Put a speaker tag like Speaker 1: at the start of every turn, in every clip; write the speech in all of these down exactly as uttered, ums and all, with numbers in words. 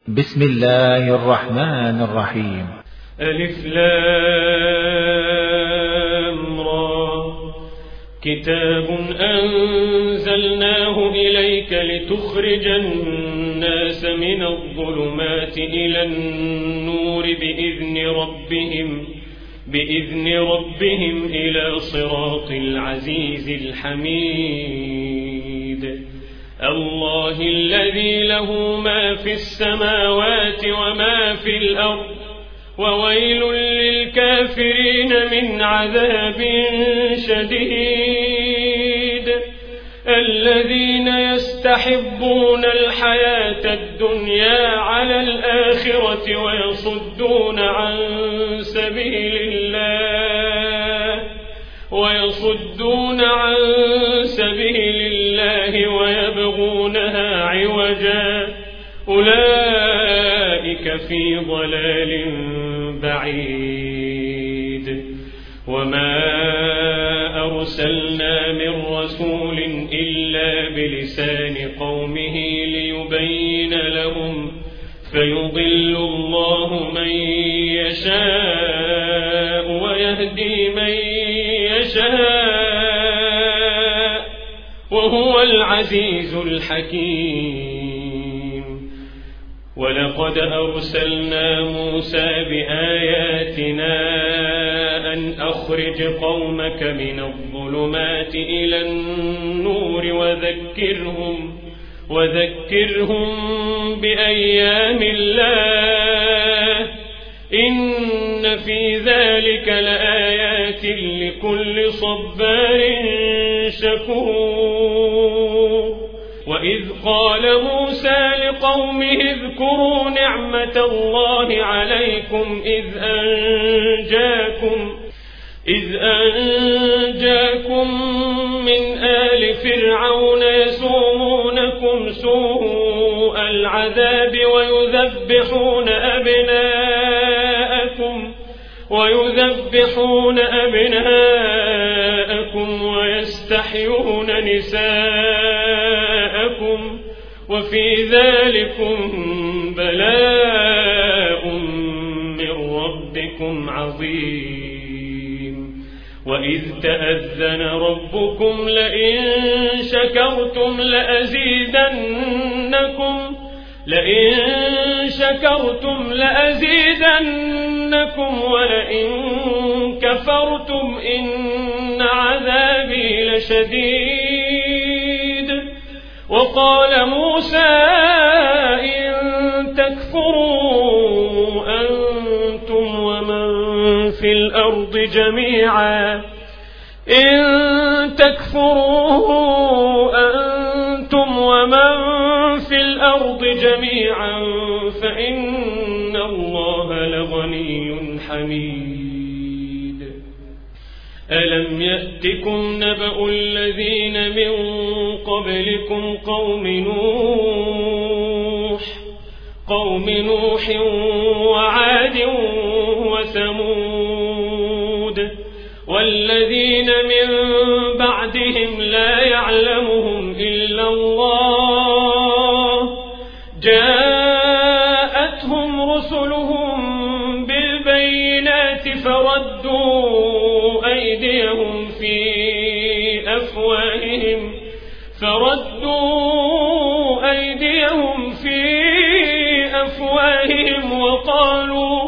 Speaker 1: بسم الله الرحمن الرحيم.
Speaker 2: ألف لام را. كتاب أنزلناه إليك لتخرج الناس من الظلمات إلى النور بإذن ربهم بإذن ربهم إلى صراط العزيز الحميد. الله الذي له ما في السماوات وما في الأرض وويل للكافرين من عذاب شديد. الذين يستحبون الحياة الدنيا على الآخرة ويصدون عن سبيل الله ويصدون عن سبيل الله ويبغونها عوجا أولئك في ضلال بعيد. وما أرسلنا من رسول إلا بلسان قومه ليبين لهم فيضل الله من يشاء ويهدي من يشاء وهو العزيز الحكيم. ولقد أرسلنا موسى بآياتنا أن أخرج قومك من الظلمات إلى النور وذكرهم وذكرهم بأيام الله إن في ذلك لآيات لكل صبار شكور. وإذ قال موسى لقومه اذكروا نعمة الله عليكم إذ أنجاكم إذ أنجاكم من آل فرعون يسومونكم سوء العذاب ويذبحون أبناءكم ويذبحون أبناءكم ويستحيون نساءكم وفي ذلكم بلاء من ربكم عظيم. وإذ تأذن ربكم لئن شكرتم لأزيدنكم لئن شكرتم لأزيدنكم ولئن كفرتم إن عذابي لشديد. وقال موسى إن تكفروا أنتم ومن في الأرض جميعا إن تكفروا أنتم ومن في الأرض جميعا فإن الله لغني حميد. ألم يأتكم نبأ الذين من قبلكم قوم نوح قوم نوح وعاد وثمود والذين من بعدهم لا يعلمهم إلا الله جاءتهم رسلهم بالبينات فردوا أيديهم في أفواههم فردوا أيديهم في أفواههم وقالوا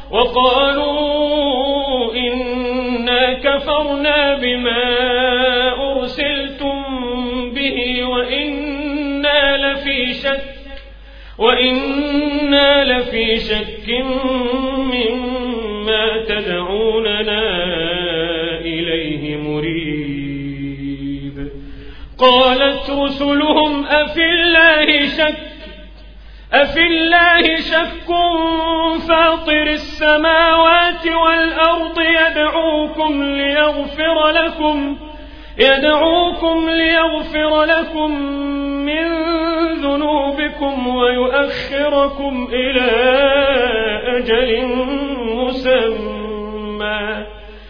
Speaker 2: وقالوا إنا كفرنا بما أرسلتم به وإنا لفي شك وإنا لفي شك مما تدعوننا إليه مريب. قالت رسلهم أفي الله شك أفي الله شك فاطر السماوات والأرض يدعوكم ليغفر لكم يدعوكم ليغفر لكم من ذنوبكم ويؤخركم إلى أجل مسمى.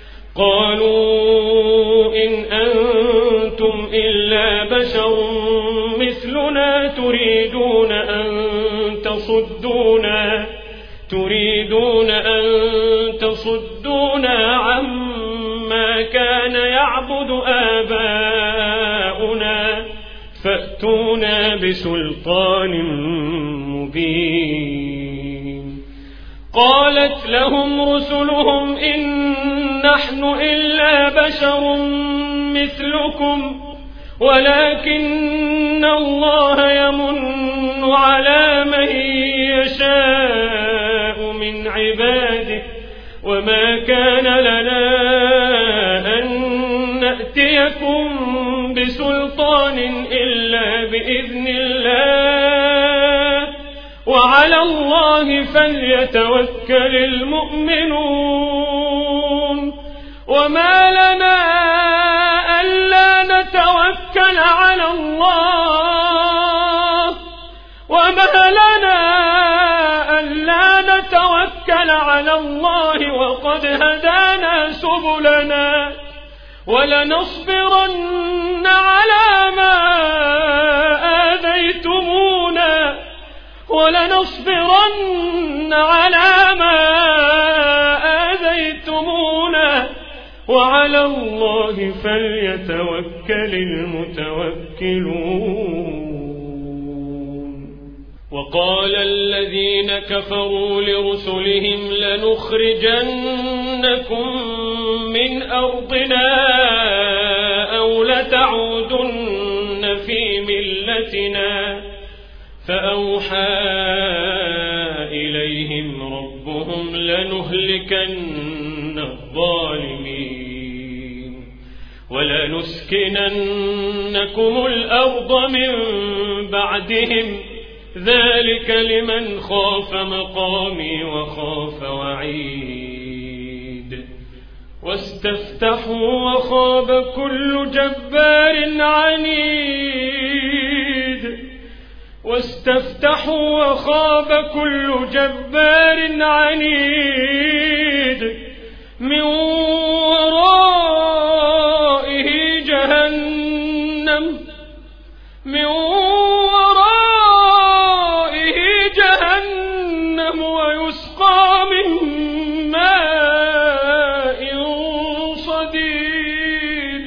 Speaker 2: قالوا إن أنتم إلا بشر مثلنا تريدون أن تصدوا تصدونا تريدون أن تصدونا عما كان يعبد آباؤنا فأتونا بسلطان مبين. قالت لهم رسلهم إن نحن إلا بشر مثلكم ولكن الله يمن على من يشاء من عباده وما كان لنا أن نأتيكم بسلطان إلا بإذن الله وعلى الله فليتوكل المؤمنون. وما لنا ألا نتوكل على الله وما لنا ألا نتوكل على الله وقد هدانا سبلنا ولنصبرن على ما آذيتمونا ولنصبرن على ما آذيتمونا وعلى الله فليتوكل المتوكلون. وقال الذين كفروا لرسلهم لنخرجنكم من أرضنا أو لتعودن في ملتنا فأوحى إليهم ربهم لنهلكن الظالمين ولنسكننكم الأرض من بعدهم ذلك لمن خاف مقامي وخاف وعيد. واستفتحوا وخاب كل جبار عنيد واستفتحوا وخاب كل جبار عنيد من ورائه جهنم من ورائه جهنم ويسقى من ماء صديد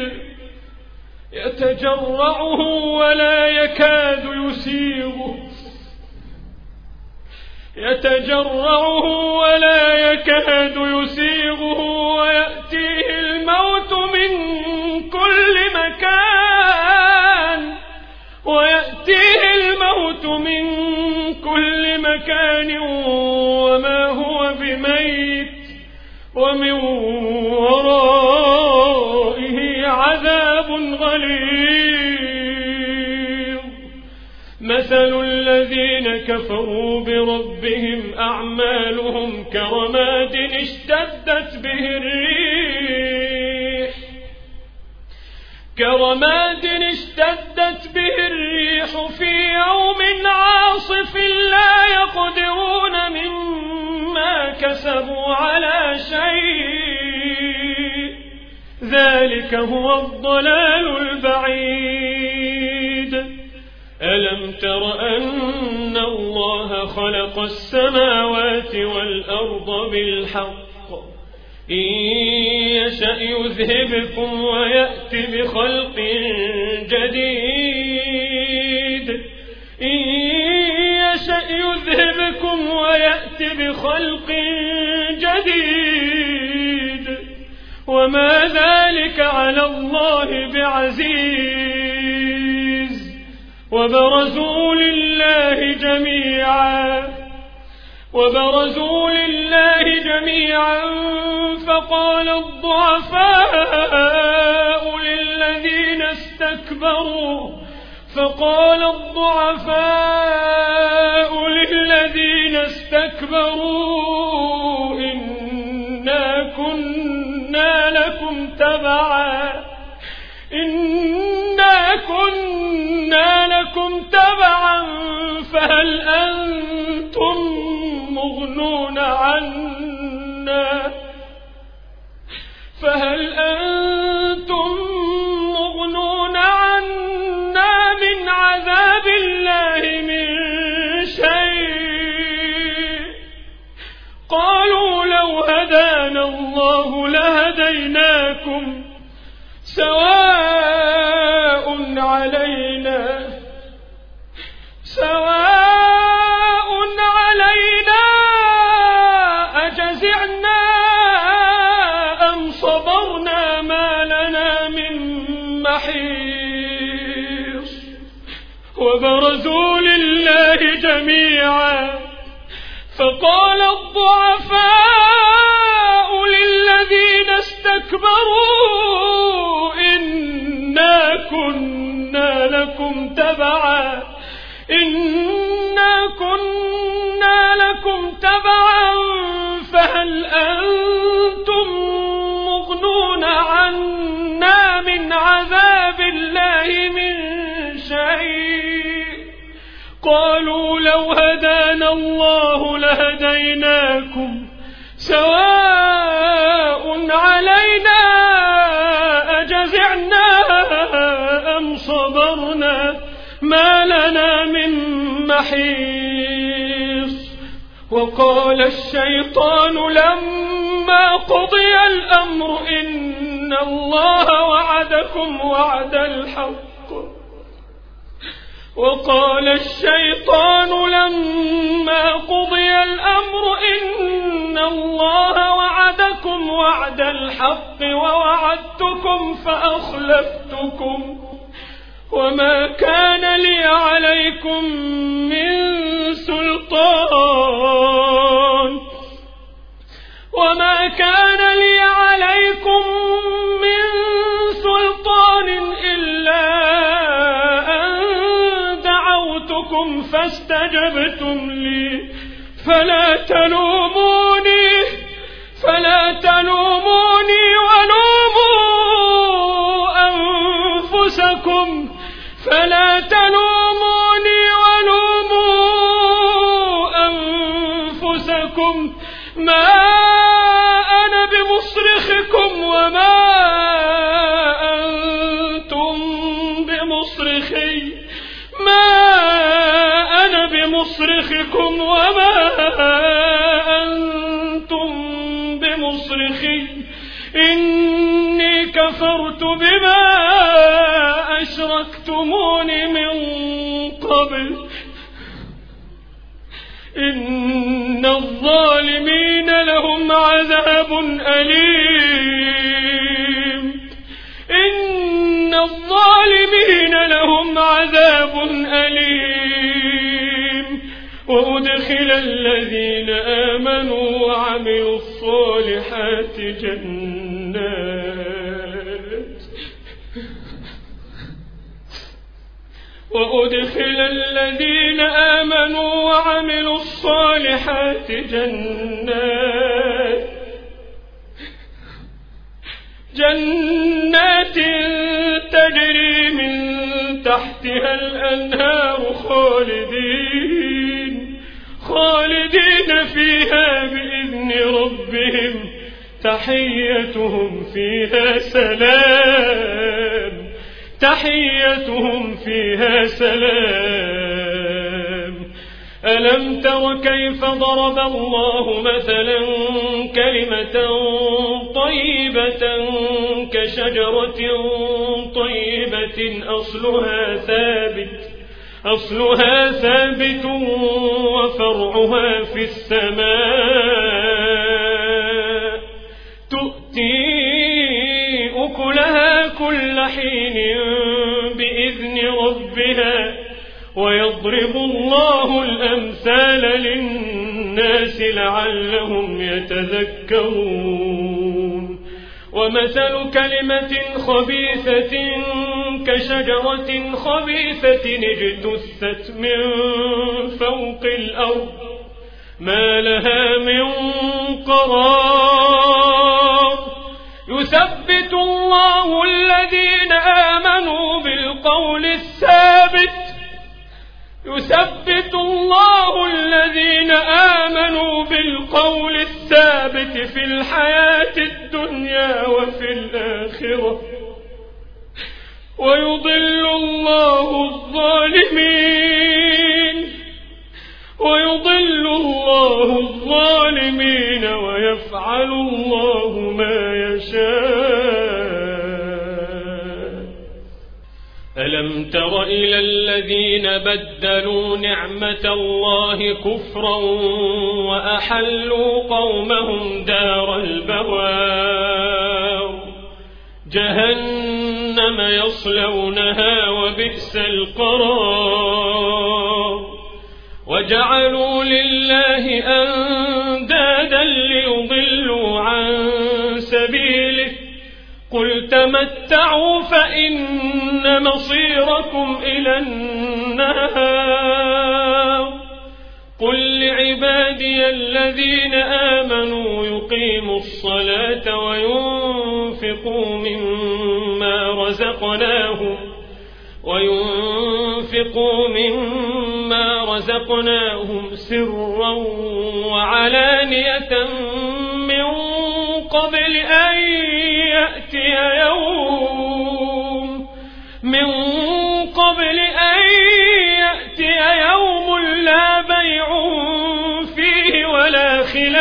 Speaker 2: يتجرعه ولا يكاد يسيغه يتجرعه ولا يكاد يسيغه ويأتيه الموت من كل مكان ويأتيه الموت من كل مكان وما هو بميت ومن ورائه عذاب غليظ. مثل الذين كفروا بربهم أعمالهم كرماد اشتدت به الريح كرماد اشتدت به الريح في يوم عاصف لا يقدرون مما كسبوا على شيء ذلك هو الضلال البعيد. ألم تر أن الله خلق السماوات والأرض بالحق إن يشأ يذهبكم ويأتي بخلق جديد إن يشأ يذهبكم ويأتي بخلق جديد وما ذلك على الله بعزيز. وبرزوا لله جميعا وبرزوا لله جميعا فقال الضعفاء للذين استكبروا فقال الضعفاء للذين استكبروا إنا كنا لكم تبعا إنا كنا لكم تبعا فهل أنتم مغنون عنا فهل أنتم مغنون عنا من عذاب الله من شيء لهديناكم سواء علينا سواء علينا أجزعنا أم صبرنا ما لنا من محيص وبرزوا لله جميعا فقال الضعفاء للذين استكبروا إنا كنا لكم تبعا إنا كنا لكم تبعا فهل أنتم مغنون عنا من عذاب الله من شيء قالوا لو هدانا الله لهديناكم سواء علينا أجزعنا أم صبرنا ما لنا من محيص وقال الشيطان لما قضي الأمر إن الله وعدكم وعد الحق وقال الشيطان لما قضي الأمر إن الله وعدكم وعد الحق ووعدتكم فأخلفتكم وما كان لي عليكم من سلطان وما كان لي عليكم من سلطان إلا أن دعوتكم فاستجبتم لي فلا تلوموني فلا تلوموني ولوموا أنفسكم فلا تلوموني ولوموا أنفسكم ما أنا بمصرخكم وما أنتم بمصرخي ما أنا بمصرخكم وما أنتم بمصرخي إني كفرت بما أشركتمون من قبل إن الظالمين لهم عذاب أليم إن الظالمين لهم عذاب أليم وأدخل الذين آمنوا وعملوا الصالحات جنات وأدخل الذين آمنوا وعملوا الصالحات جنات جنات تجري من تحتها الأنهار خالدين خالدين فيها بإذن ربهم تحيتهم فيها سلام تحيتهم فيها سلام ألم تر كيف ضرب الله مثلا كلمة طيبة كشجرة طيبة أصلها ثابت أصلها ثابت وفرعها في السماء تؤتي أكلها كل حين بإذن ربها ويضرب الله الأمثال للناس لعلهم يتذكرون ومثل كلمة خبيثة كشجرة خبيثة اجتثت من فوق الأرض ما لها من قرار يثبت الله الذين آمنوا بالقول الثابت يثبت الله الذين آمنوا بالقول الثابت في الحياة الدنيا وفي الآخرة ويضل الله الظالمين ويضل الله الظالمين ويفعل الله ما يشاء. ألم تر إلى الذين بدلوا نعمة الله كفرا وأحلوا قومهم دار البوار جهنم يصلونها وبئس القرار وجعلوا لله أندادا ليضلوا عن سبيله قل تمتعوا فإن مصيركم إلى النار قل لعبادي الذين آمنوا يقيموا الصلاة وينفقوا مما رزقناهم وينفقوا مما رزقناهم سرا وعلانية من قبل أن يأتي يوم من قبل أن يأتي يوم لا بيع فيه ولا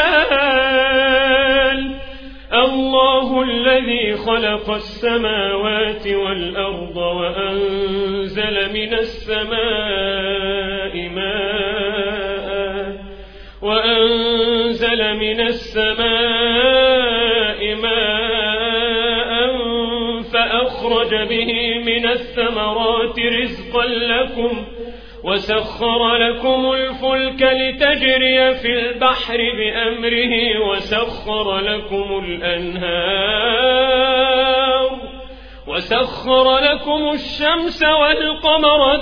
Speaker 2: خلال الله الذي خلق السماوات والأرض وأنزل من السماء ماء وأنزل من السماء ماء فأخرج به من الثمرات رزقا لكم وسخر لكم الفلك لتجري في البحر بأمره وسخر لكم الأنهار وسخر لكم الشمس والقمر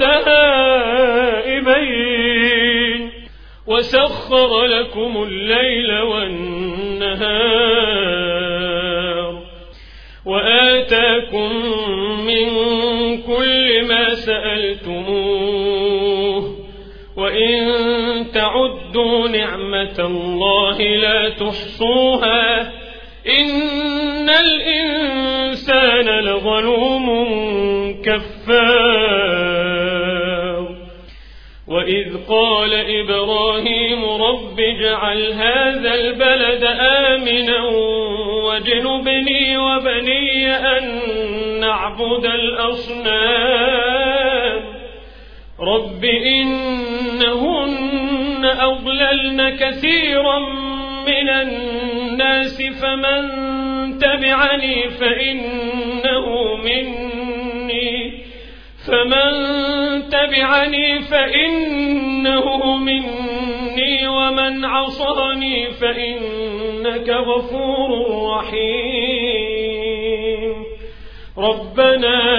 Speaker 2: دائبين وسخر لكم الليل والنهار وآتاكم من كل ما سألتموه وإن تعدوا نعمة الله لا تحصوها إن الإنسان لظلوم كفار وإذ قال إبراهيم رب اجعل هذا البلد آمنا واجنبني وبني أن نعبد الأصنام رب إنهن أضللن كثيرا من الناس فمن تبعني فإنه مني فمن تبعني فإنه مني ومن عصاني فإنك غفور رحيم ربنا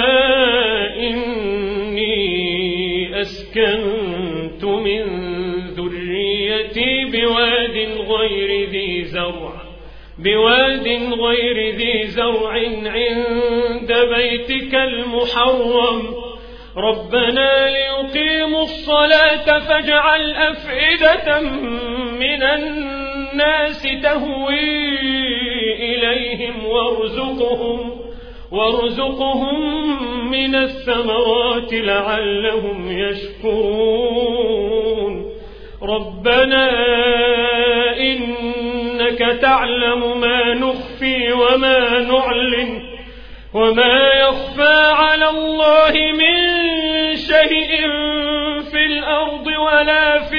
Speaker 2: إني أسكنت من ذريتي بواد غير ذي زرع بواد غير ذي زرع عند بيتك المحرم ربنا ليقيموا الصلاة فاجعل أفئدة من الناس تهوي إليهم وارزقهم وارزقهم من الثمرات لعلهم يشكرون ربنا إنك تعلم ما نخفي وما نعلن وما يخفى على الله من شيء في الأرض ولا في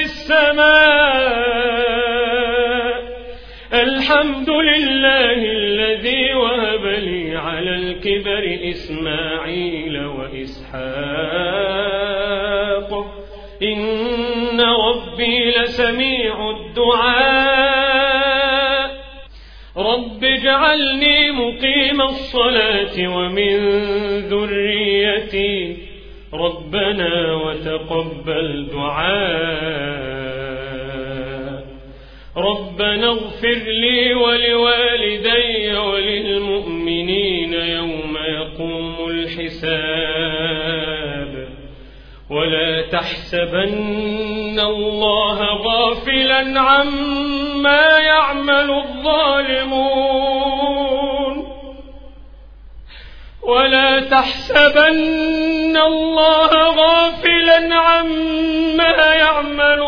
Speaker 2: السماء الحمد لله الذي وهب لي على الكبر إسماعيل وإسحاق إن ربي لسميع الدعاء رب اجعلني مقيم الصلاة ومن ذريتي ربنا وتقبل دعاء ربنا اغفر لي ولوالدي وللمؤمنين يوم يقوم الحساب ولا تحسبن الله غافلا عما يعمل الظالمون ولا تحسبن الله غافلا عما يعمل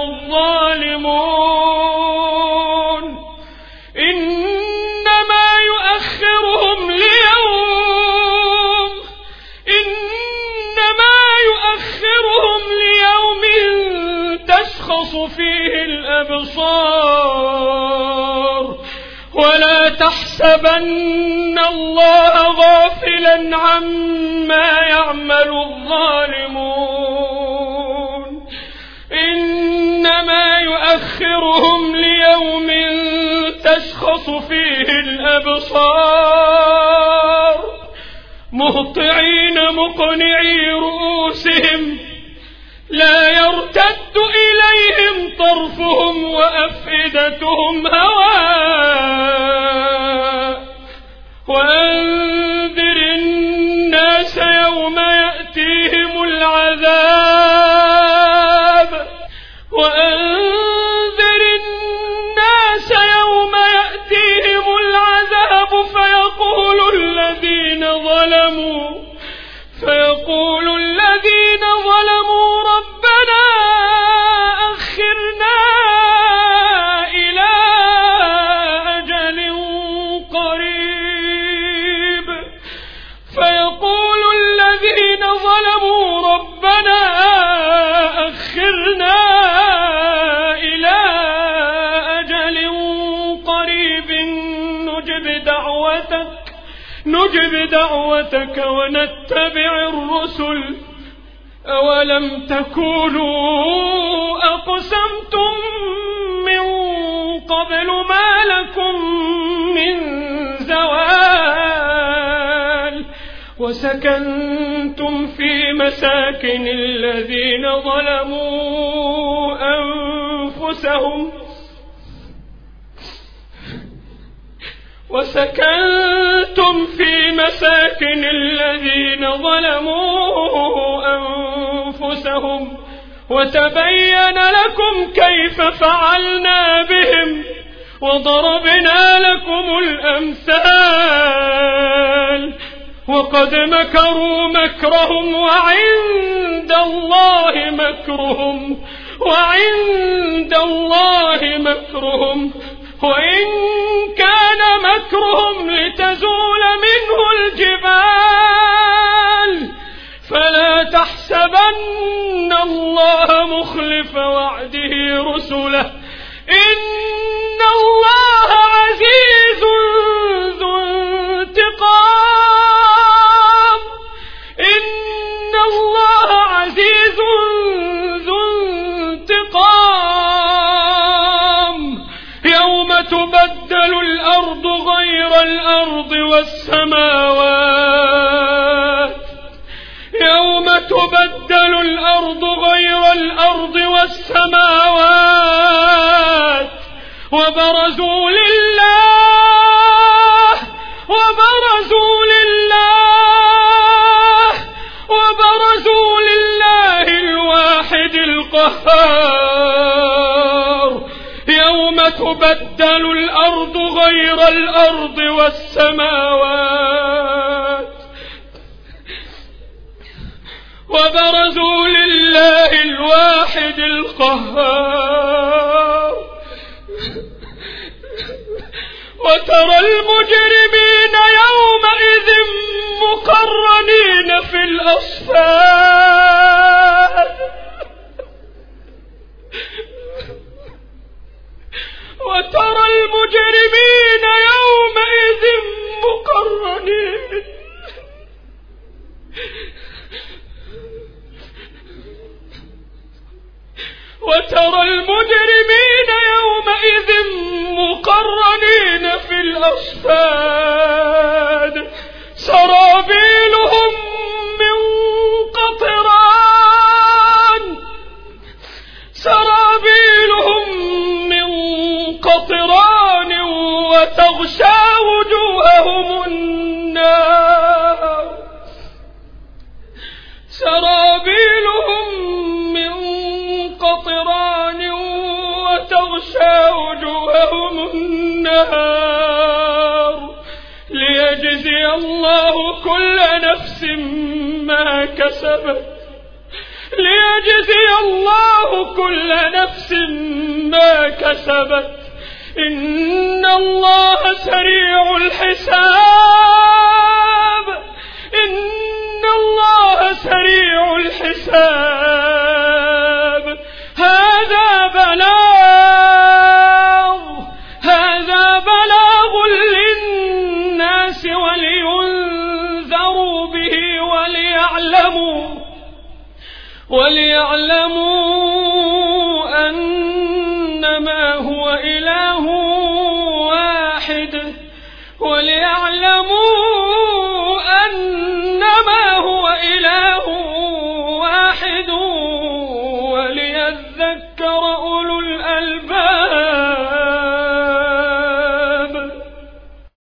Speaker 2: الظالمون إنما يؤخرهم ليوم إنما الأبصار ولا تحسبن الله غافلا عما يعمل الظالمون إنما يؤخرهم ليوم تشخص فيه الأبصار مهطعين مقنعي رؤوسهم لا يرتد إليهم طرفهم وأفئدتهم هواء وأنذر الناس يوم يأتيهم العذاب وأنذر الناس يوم يأتيهم العذاب فيقول الذين ظلموا فيقول الذين ظلموا ربنا أخرنا إلى أجل قريب فيقول الذين ظلموا ربنا أخرنا إلى أجل قريب نجب دعوتك نجب دعوتك ونتبع الرسل أولم تكونوا أقسمتم من قبل ما لكم من زوال وسكنتم في مساكن الذين ظلموا أنفسهم وسكنتم في مساكن الذين ظلموا أنفسهم وتبين لكم كيف فعلنا بهم وضربنا لكم الأمثال وقد مكروا مكرهم وعند الله مكرهم وعند الله مكرهم وإن كان مكرهم لتزول منه الجبال فلا تحسبن الله مخلف وعده رسله إن الله عزيز ذو انتقام إن الله عزيز ذو انتقام يوم تبدل الأرض غير الأرض والسماوات يوم تبدل الأرض غير الأرض والسماوات وبرزوا لله وبرزوا لله وبرزوا لله الواحد القهار يوم تبدل الأرض غير الأرض والسماوات وبرزوا لله الواحد القهار وترى المجرمين يومئذ مقرنين في الأصفاد وترى المجرمين يومئذ مقرنين وترى المجرمين يومئذ مقرنين في الأصفاد سرابيلهم من قطران سرابيلهم من قطران وتغشى وجوههم النار سرابيلهم من قطران وتغشى وجوههم النار ليجزي الله كل نفس ما كسبت ليجزي الله كل نفس ما كسبت إن الله سريع الحساب إن الله سريع الحساب هذا بلاء وليعلموا أنما هو إله واحد وليعلموا أنما هو إله